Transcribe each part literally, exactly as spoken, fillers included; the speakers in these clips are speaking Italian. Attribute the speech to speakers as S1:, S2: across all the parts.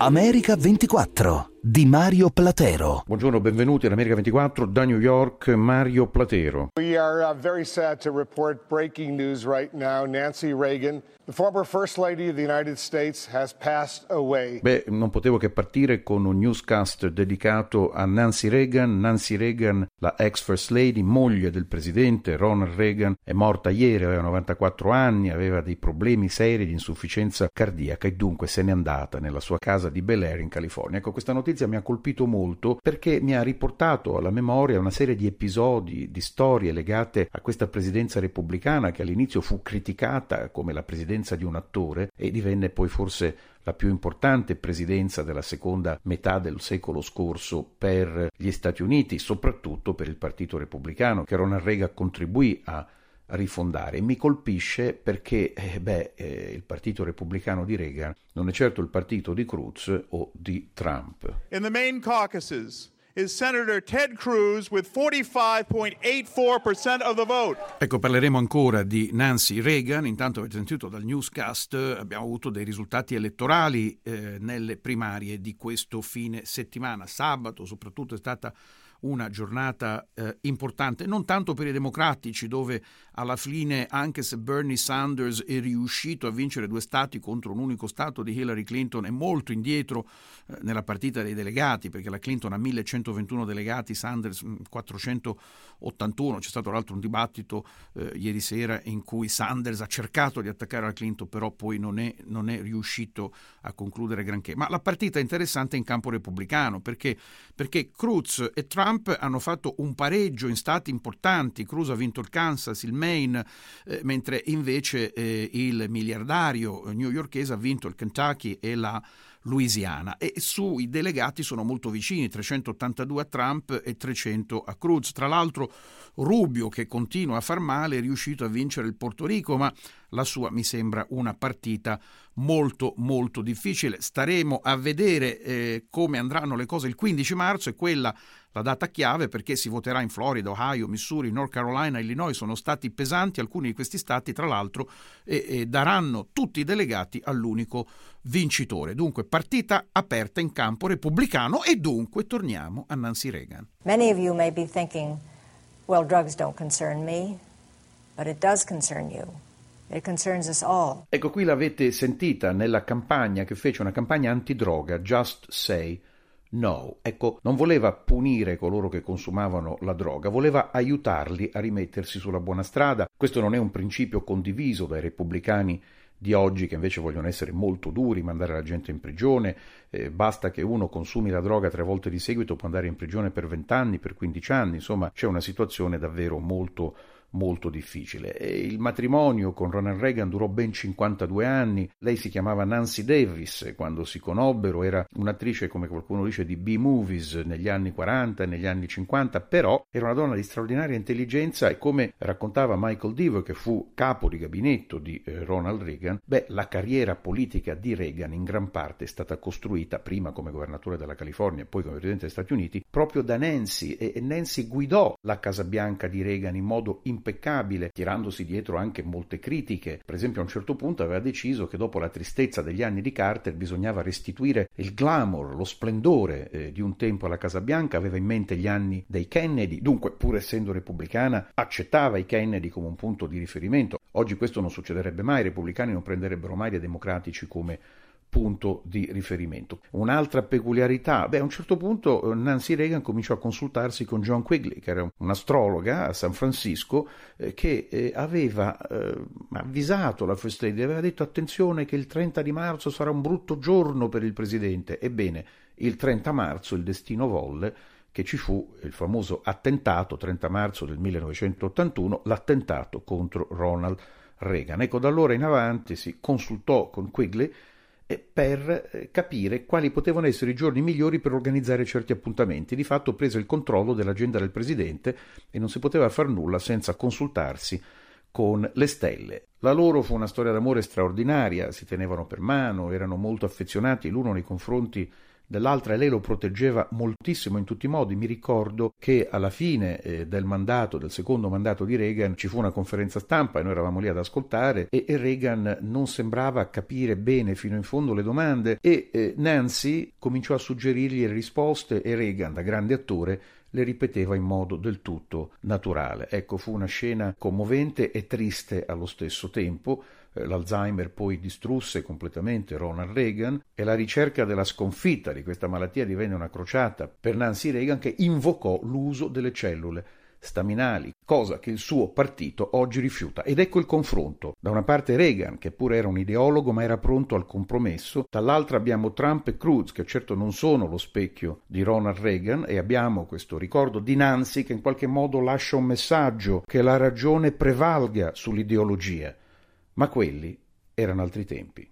S1: America ventiquattro di Mario Platero.
S2: Buongiorno, benvenuti all'America ventiquattro da New York, Mario Platero.
S3: We are uh, very sad to report breaking news right now. Nancy Reagan, the former First Lady of the United States, has passed away.
S2: Beh, non potevo che partire con un newscast dedicato a Nancy Reagan. Nancy Reagan, la ex First Lady, moglie del presidente Ronald Reagan, è morta ieri, aveva novantaquattro anni, aveva dei problemi seri di insufficienza cardiaca e dunque se n'è andata nella sua casa di Bel Air in California. Ecco, questa notizia mi ha colpito molto perché mi ha riportato alla memoria una serie di episodi, di storie legate a questa presidenza repubblicana che all'inizio fu criticata come la presidenza di un attore e divenne poi forse la più importante presidenza della seconda metà del secolo scorso per gli Stati Uniti, soprattutto per il Partito Repubblicano che Ronald Reagan contribuì a rifondare. Mi colpisce perché eh, beh, eh, il Partito Repubblicano di Reagan non è certo il partito di Cruz o di Trump.
S4: In the main caucuses is Senator Ted Cruz with forty-five point eight four percent of the vote.
S5: Ecco, parleremo ancora di Nancy Reagan. Intanto avete sentito dal newscast, abbiamo avuto dei risultati elettorali eh, nelle primarie di questo fine settimana. Sabato soprattutto è stata una giornata eh, importante, non tanto per i democratici, dove alla fine, anche se Bernie Sanders è riuscito a vincere due stati contro un unico stato di Hillary Clinton, è molto indietro eh, nella partita dei delegati, perché la Clinton ha millecentoventuno delegati, Sanders quattrocentottantuno. C'è stato tra l'altro un dibattito eh, ieri sera in cui Sanders ha cercato di attaccare la Clinton, però poi non è, non è riuscito a concludere granché. Ma la partita è interessante in campo repubblicano, perché, perché Cruz e Trump hanno fatto un pareggio in stati importanti. Cruz ha vinto il Kansas, il Maine, eh, mentre invece eh, il miliardario newyorkese ha vinto il Kentucky e la Louisiana, e sui delegati sono molto vicini, trecentottantadue a Trump e trecento a Cruz. Tra l'altro Rubio, che continua a far male, è riuscito a vincere il Porto Rico, ma la sua mi sembra una partita molto molto difficile. Staremo a vedere eh, come andranno le cose il quindici marzo, è quella la data chiave, perché si voterà in Florida, Ohio, Missouri, North Carolina, Illinois. Sono stati pesanti alcuni di questi stati, tra l'altro, e, e daranno tutti i delegati all'unico vincitore. Dunque partita aperta in campo repubblicano, e dunque torniamo a Nancy Reagan.
S6: Many of you may be thinking, well, drugs don't concern me, but it does concern you. It concerns us all.
S2: Ecco, qui l'avete sentita nella campagna che fece, una campagna antidroga, Just Say No. Ecco, non voleva punire coloro che consumavano la droga, voleva aiutarli a rimettersi sulla buona strada. Questo non è un principio condiviso dai repubblicani di oggi, che invece vogliono essere molto duri, mandare la gente in prigione. Eh, basta che uno consumi la droga tre volte di seguito, può andare in prigione per vent'anni, per quindici anni. Insomma, c'è una situazione davvero molto molto difficile. E il matrimonio con Ronald Reagan durò ben cinquantadue anni. Lei si chiamava Nancy Davis quando si conobbero, era un'attrice, come qualcuno dice, di B-movies negli anni quaranta e negli anni cinquanta, però era una donna di straordinaria intelligenza, e come raccontava Michael Deaver, che fu capo di gabinetto di eh, Ronald Reagan, beh, la carriera politica di Reagan in gran parte è stata costruita, prima come governatore della California e poi come presidente degli Stati Uniti, proprio da Nancy, e, e Nancy guidò la Casa Bianca di Reagan in modo impeccabile, tirandosi dietro anche molte critiche. Per esempio, a un certo punto aveva deciso che dopo la tristezza degli anni di Carter bisognava restituire il glamour, lo splendore eh, di un tempo alla Casa Bianca. Aveva in mente gli anni dei Kennedy, dunque, pur essendo repubblicana, accettava i Kennedy come un punto di riferimento. Oggi questo non succederebbe mai, i repubblicani non prenderebbero mai i democratici come punto di riferimento. Un'altra peculiarità, beh, a un certo punto Nancy Reagan cominciò a consultarsi con John Quigley, che era un'astrologa a San Francisco, eh, che eh, aveva eh, avvisato la First Lady, aveva detto: attenzione che il trenta di marzo sarà un brutto giorno per il presidente. Ebbene, il trenta marzo il destino volle che ci fu il famoso attentato, trenta marzo del millenovecentottantuno, l'attentato contro Ronald Reagan. Ecco, da allora in avanti si consultò con Quigley per capire quali potevano essere i giorni migliori per organizzare certi appuntamenti. Di fatto prese il controllo dell'agenda del presidente e non si poteva far nulla senza consultarsi con le stelle. La loro fu una storia d'amore straordinaria, si tenevano per mano, erano molto affezionati l'uno nei confronti dell'altra e lei lo proteggeva moltissimo in tutti i modi. Mi ricordo che alla fine eh, del mandato, del secondo mandato di Reagan, ci fu una conferenza stampa e noi eravamo lì ad ascoltare e, e Reagan non sembrava capire bene fino in fondo le domande e eh, Nancy cominciò a suggerirgli le risposte e Reagan, da grande attore, le ripeteva in modo del tutto naturale. Ecco, fu una scena commovente e triste allo stesso tempo. L'Alzheimer poi distrusse completamente Ronald Reagan e la ricerca della sconfitta di questa malattia divenne una crociata per Nancy Reagan, che invocò l'uso delle cellule staminali, cosa che il suo partito oggi rifiuta. Ed ecco il confronto. Da una parte Reagan, che pure era un ideologo ma era pronto al compromesso, dall'altra abbiamo Trump e Cruz, che certo non sono lo specchio di Ronald Reagan, e abbiamo questo ricordo di Nancy che in qualche modo lascia un messaggio che la ragione prevalga sull'ideologia. Ma quelli erano altri tempi.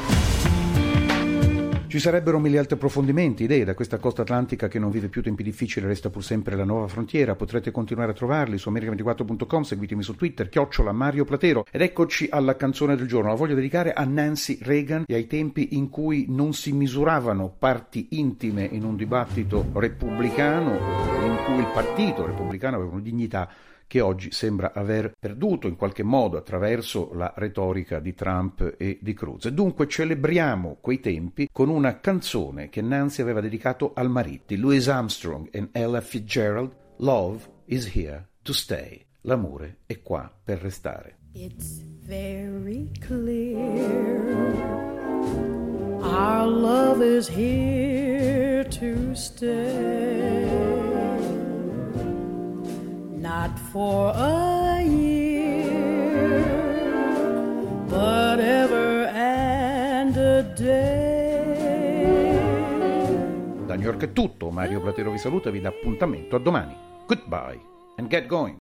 S2: Ci sarebbero mille altri approfondimenti, idee da questa costa atlantica che non vive più tempi difficili, resta pur sempre la nuova frontiera. Potrete continuare a trovarli su america ventiquattro punto com, seguitemi su Twitter, chiocciola Mario Platero. Ed eccoci alla canzone del giorno. La voglio dedicare a Nancy Reagan e ai tempi in cui non si misuravano parti intime in un dibattito repubblicano, in cui il partito repubblicano aveva una dignità che oggi sembra aver perduto in qualche modo attraverso la retorica di Trump e di Cruz. E dunque celebriamo quei tempi con una canzone che Nancy aveva dedicato al marito, di Louis Armstrong e Ella Fitzgerald, Love is here to stay. L'amore è qua per restare.
S7: It's very clear our love is here to stay. Not for a year, but ever and a day.
S2: Da New York è tutto, Mario Platero vi saluta e vi dà appuntamento a domani. Goodbye and get going.